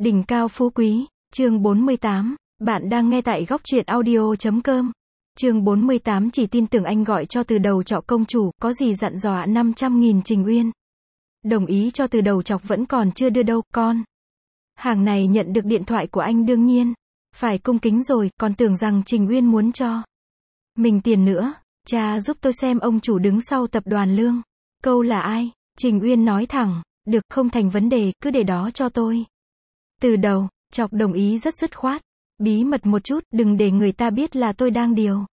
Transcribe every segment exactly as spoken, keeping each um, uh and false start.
Đỉnh cao phú quý, chương bốn mươi tám, bạn đang nghe tại góc truyện audio chấm com. Chương bốn mươi tám chỉ tin tưởng anh gọi cho từ đầu trọ công chủ, có gì dặn dò ạ năm trăm nghìn Trình Uyên. Đồng ý cho từ đầu chọc vẫn còn chưa đưa đâu, con. Hàng này nhận được điện thoại của anh đương nhiên. Phải cung kính rồi, còn tưởng rằng Trình Uyên muốn cho mình tiền nữa. Cha giúp tôi xem ông chủ đứng sau tập đoàn Lương. Câu là ai? Trình Uyên nói thẳng, được, không thành vấn đề, cứ để đó cho tôi. Từ đầu chọc đồng ý rất dứt khoát. Bí mật một chút, đừng để người ta biết là tôi đang điều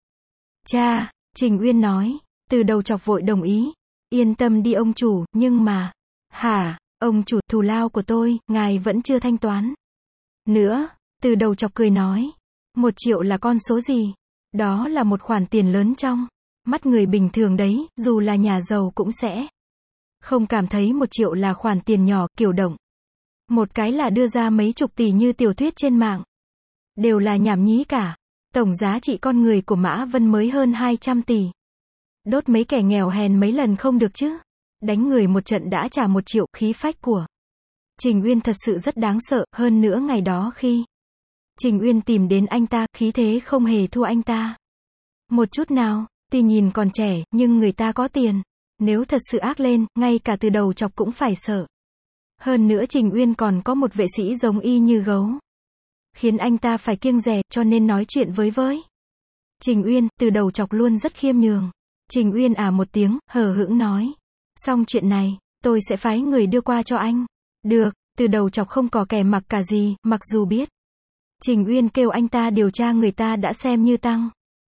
cha, Trình Uyên nói. Từ đầu chọc vội đồng ý. Yên tâm đi ông chủ, nhưng mà... Hả, ông chủ, thù lao của tôi, ngài vẫn chưa thanh toán. Nữa, từ đầu chọc cười nói. Một triệu là con số gì? Đó là một khoản tiền lớn trong mắt người bình thường đấy, dù là nhà giàu cũng sẽ không cảm thấy một triệu là khoản tiền nhỏ, kiểu động một cái là đưa ra mấy chục tỷ như tiểu thuyết trên mạng. Đều là nhảm nhí cả. Tổng giá trị con người của Mã Vân mới hơn hai trăm tỷ. Đốt mấy kẻ nghèo hèn mấy lần không được chứ. Đánh người một trận đã trả một triệu, khí phách của Trình Uyên thật sự rất đáng sợ, hơn nữa ngày đó khi Trình Uyên tìm đến anh ta, khí thế không hề thua anh ta một chút nào, tuy nhìn còn trẻ, nhưng người ta có tiền. Nếu thật sự ác lên, ngay cả từ đầu chọc cũng phải sợ. Hơn nữa Trình Uyên còn có một vệ sĩ giống y như gấu. Khiến anh ta phải kiêng dè, cho nên nói chuyện với với Trình Uyên, từ đầu chọc luôn rất khiêm nhường. Trình Uyên à một tiếng, hờ hững nói. Xong chuyện này, tôi sẽ phái người đưa qua cho anh. Được, từ đầu chọc không có kẻ mặc cả gì, mặc dù biết Trình Uyên kêu anh ta điều tra người ta đã xem như tăng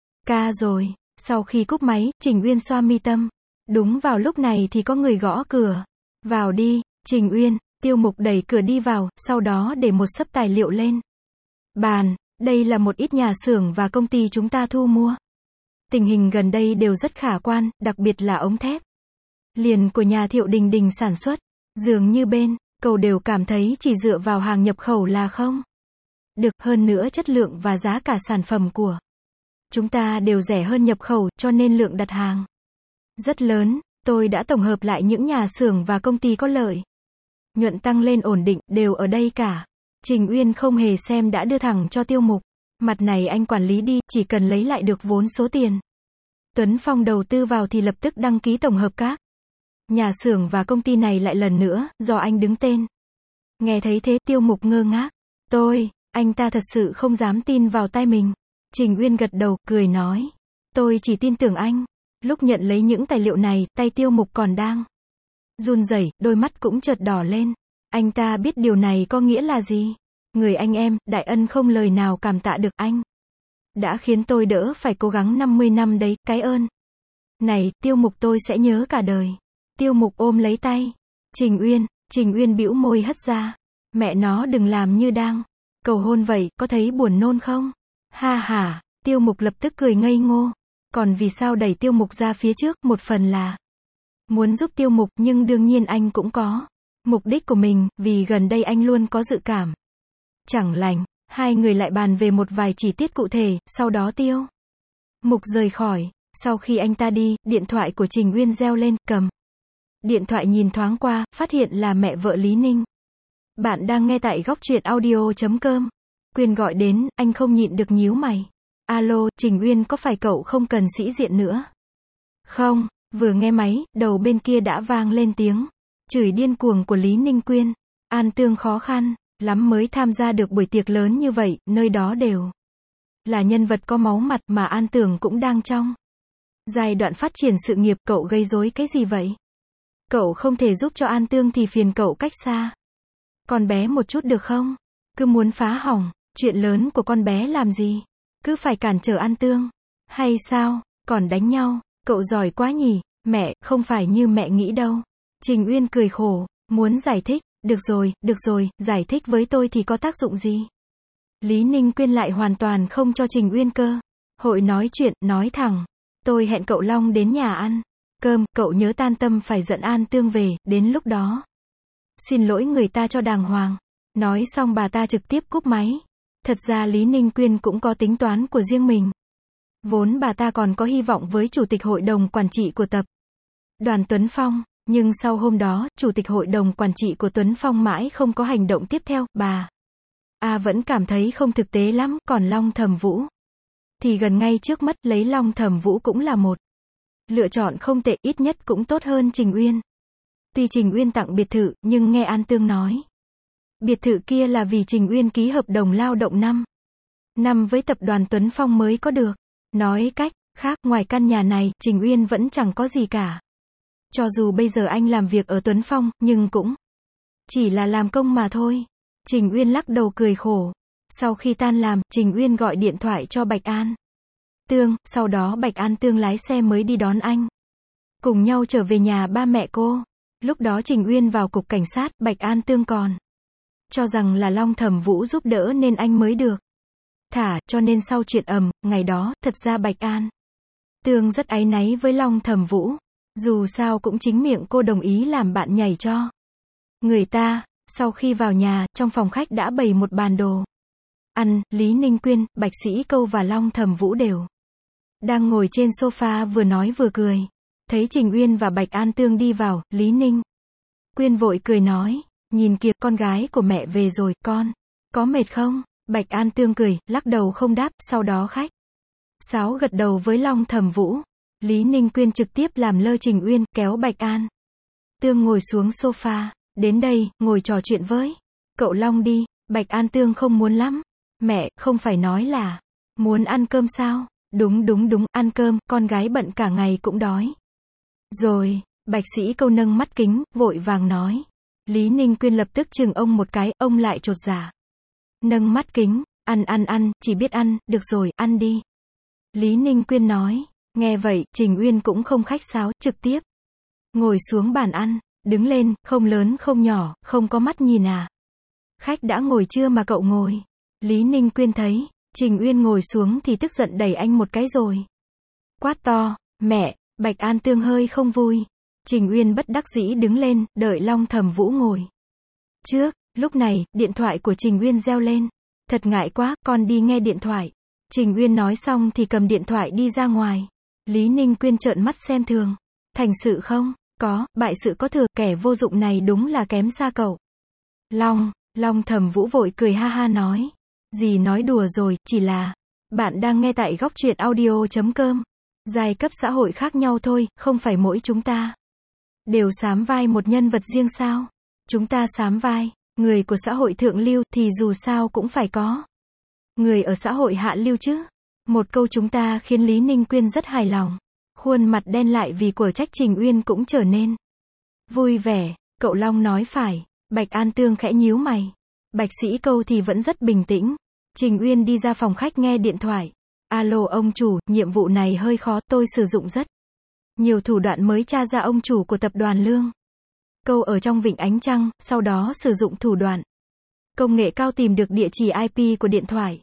ca rồi. Sau khi cúp máy, Trình Uyên xoa mi tâm. Đúng vào lúc này thì có người gõ cửa. Vào đi, Trình Uyên. Tiêu Mục đẩy cửa đi vào, sau đó để một xấp tài liệu lên bàn. Đây là một ít nhà xưởng và công ty chúng ta thu mua. Tình hình gần đây đều rất khả quan, đặc biệt là ống thép liền của nhà Thiệu Đình Đình sản xuất. Dường như bên cầu đều cảm thấy chỉ dựa vào hàng nhập khẩu là không được, hơn nữa chất lượng và giá cả sản phẩm của chúng ta đều rẻ hơn nhập khẩu, cho nên lượng đặt hàng rất lớn. Tôi đã tổng hợp lại những nhà xưởng và công ty có lợi nhuận tăng lên ổn định, đều ở đây cả. Trình Uyên không hề xem đã đưa thẳng cho Tiêu Mục. Mặt này anh quản lý đi, chỉ cần lấy lại được vốn số tiền Tuấn Phong đầu tư vào thì lập tức đăng ký tổng hợp các nhà xưởng và công ty này lại lần nữa, do anh đứng tên. Nghe thấy thế, Tiêu Mục ngơ ngác. Tôi, anh ta thật sự không dám tin vào tai mình. Trình Uyên gật đầu, cười nói. Tôi chỉ tin tưởng anh. Lúc nhận lấy những tài liệu này, tay Tiêu Mục còn đang run rẩy, đôi mắt cũng chợt đỏ lên. Anh ta biết điều này có nghĩa là gì. Người anh em, đại ân không lời nào cảm tạ được anh. Đã khiến tôi đỡ phải cố gắng năm mươi năm đấy, cái ơn này, Tiêu Mục tôi sẽ nhớ cả đời. Tiêu Mục ôm lấy tay Trình Uyên, Trình Uyên bĩu môi hất ra. Mẹ nó đừng làm như đang cầu hôn vậy, có thấy buồn nôn không? Ha ha, Tiêu Mục lập tức cười ngây ngô. Còn vì sao đẩy Tiêu Mục ra phía trước, một phần là muốn giúp Tiêu Mục, nhưng đương nhiên anh cũng có mục đích của mình, vì gần đây anh luôn có dự cảm chẳng lành. Hai người lại bàn về một vài chi tiết cụ thể, sau đó Tiêu Mục rời khỏi. Sau khi anh ta đi, điện thoại của Trình Uyên reo lên, cầm điện thoại nhìn thoáng qua, phát hiện là mẹ vợ Lý Ninh. Bạn đang nghe tại góc truyện audio chấm com. Quyên gọi đến, anh không nhịn được nhíu mày. Alo, Trình Uyên, có phải cậu không cần sĩ diện nữa không? Vừa nghe máy, đầu bên kia đã vang lên tiếng chửi điên cuồng của Lý Ninh Quyên. An Tương khó khăn lắm mới tham gia được buổi tiệc lớn như vậy, nơi đó đều là nhân vật có máu mặt, mà An Tưởng cũng đang trong giai đoạn phát triển sự nghiệp. Cậu gây rối cái gì vậy? Cậu không thể giúp cho An Tương thì phiền cậu cách xa con bé một chút được không? Cứ muốn phá hỏng chuyện lớn của con bé làm gì? Cứ phải cản trở An Tương hay sao? Còn đánh nhau? Cậu giỏi quá nhỉ? Mẹ, không phải như mẹ nghĩ đâu. Trình Uyên cười khổ, muốn giải thích. Được rồi, được rồi, giải thích với tôi thì có tác dụng gì? Lý Ninh Quyên lại hoàn toàn không cho Trình Uyên cơ hội nói chuyện, nói thẳng. Tôi hẹn cậu Long đến nhà ăn cơm, cậu nhớ tan tâm phải dẫn An Tương về, đến lúc đó xin lỗi người ta cho đàng hoàng. Nói xong bà ta trực tiếp cúp máy. Thật ra Lý Ninh Quyên cũng có tính toán của riêng mình. Vốn bà ta còn có hy vọng với chủ tịch hội đồng quản trị của tập đoàn Tuấn Phong. Nhưng sau hôm đó, chủ tịch hội đồng quản trị của Tuấn Phong mãi không có hành động tiếp theo, bà A vẫn cảm thấy không thực tế lắm, còn Long Thẩm Vũ thì gần ngay trước mắt, lấy Long Thẩm Vũ cũng là một lựa chọn không tệ, ít nhất cũng tốt hơn Trình Uyên. Tuy Trình Uyên tặng biệt thự, nhưng nghe An Tương nói, biệt thự kia là vì Trình Uyên ký hợp đồng lao động năm năm với tập đoàn Tuấn Phong mới có được. Nói cách khác, ngoài căn nhà này, Trình Uyên vẫn chẳng có gì cả. Cho dù bây giờ anh làm việc ở Tuấn Phong, nhưng cũng chỉ là làm công mà thôi. Trình Uyên lắc đầu cười khổ. Sau khi tan làm, Trình Uyên gọi điện thoại cho Bạch An Tương, sau đó Bạch An Tương lái xe mới đi đón anh. Cùng nhau trở về nhà ba mẹ cô. Lúc đó Trình Uyên vào cục cảnh sát, Bạch An Tương còn cho rằng là Long Thẩm Vũ giúp đỡ nên anh mới được thả, cho nên sau chuyện ầm, ngày đó, thật ra Bạch An Tương rất áy náy với Long Thẩm Vũ. Dù sao cũng chính miệng cô đồng ý làm bạn nhảy cho người ta. Sau khi vào nhà, trong phòng khách đã bày một bàn đồ ăn, Lý Ninh Quyên, Bạch Sĩ Câu và Long Thẩm Vũ đều đang ngồi trên sofa vừa nói vừa cười. Thấy Trình Uyên và Bạch An Tương đi vào, Lý Ninh Quyên vội cười nói, nhìn kìa, con gái của mẹ về rồi, con có mệt không? Bạch An Tương cười, lắc đầu không đáp, sau đó khách sáo gật đầu với Long Thẩm Vũ. Lý Ninh Quyên trực tiếp làm lơ Trình Uyên, kéo Bạch An Tương ngồi xuống sofa. Đến đây, ngồi trò chuyện với cậu Long đi. Bạch An Tương không muốn lắm. Mẹ, không phải nói là muốn ăn cơm sao? Đúng đúng đúng, ăn cơm, con gái bận cả ngày cũng đói rồi. Bạch Sĩ Câu nâng mắt kính, vội vàng nói. Lý Ninh Quyên lập tức chừng ông một cái, ông lại chột dạ. Nâng mắt kính, ăn ăn ăn, chỉ biết ăn, được rồi, ăn đi. Lý Ninh Quyên nói. Nghe vậy, Trình Uyên cũng không khách sáo, trực tiếp ngồi xuống bàn ăn, đứng lên, không lớn không nhỏ, không có mắt nhìn à? Khách đã ngồi chưa mà cậu ngồi? Lý Ninh Quyên thấy Trình Uyên ngồi xuống thì tức giận đẩy anh một cái rồi quát to, mẹ. Bạch An Tương hơi không vui. Trình Uyên bất đắc dĩ đứng lên, đợi Long Thẩm Vũ ngồi trước. Lúc này, điện thoại của Trình Uyên reo lên. Thật ngại quá, con đi nghe điện thoại. Trình Uyên nói xong thì cầm điện thoại đi ra ngoài. Lý Ninh Quyên trợn mắt xem thường. Thành sự không? Có, bại sự có thừa, kẻ vô dụng này đúng là kém xa cậu. Long, Long Thẩm Vũ vội cười ha ha nói. Gì nói đùa rồi, chỉ là bạn đang nghe tại góc truyện audio chấm com. Giai cấp xã hội khác nhau thôi, không phải mỗi chúng ta đều sám vai một nhân vật riêng sao? Chúng ta sám vai người của xã hội thượng lưu thì dù sao cũng phải có người ở xã hội hạ lưu chứ. Một câu chúng ta khiến Lý Ninh Quyên rất hài lòng. Khuôn mặt đen lại vì của trách Trình Uyên cũng trở nên vui vẻ. Cậu Long nói phải. Bạch An Tương khẽ nhíu mày. Bạch Sĩ Câu thì vẫn rất bình tĩnh. Trình Uyên đi ra phòng khách nghe điện thoại. Alo ông chủ, nhiệm vụ này hơi khó, tôi sử dụng rất nhiều thủ đoạn mới tra ra ông chủ của tập đoàn Lương Câu ở trong Vịnh Ánh Trăng, sau đó sử dụng thủ đoạn công nghệ cao tìm được địa chỉ i pê của điện thoại.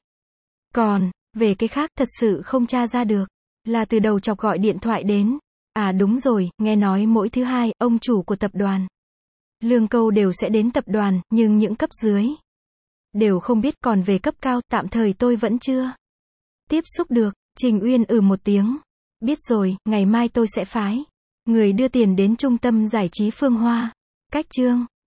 Còn về cái khác, thật sự không tra ra được là từ đầu chọc gọi điện thoại đến. À đúng rồi, nghe nói mỗi thứ hai, ông chủ của tập đoàn Lương Câu đều sẽ đến tập đoàn, nhưng những cấp dưới đều không biết, còn về cấp cao, tạm thời tôi vẫn chưa tiếp xúc được. Trình Uyên ừ một tiếng. Biết rồi, ngày mai tôi sẽ phái người đưa tiền đến trung tâm giải trí Phương Hoa. Cách chương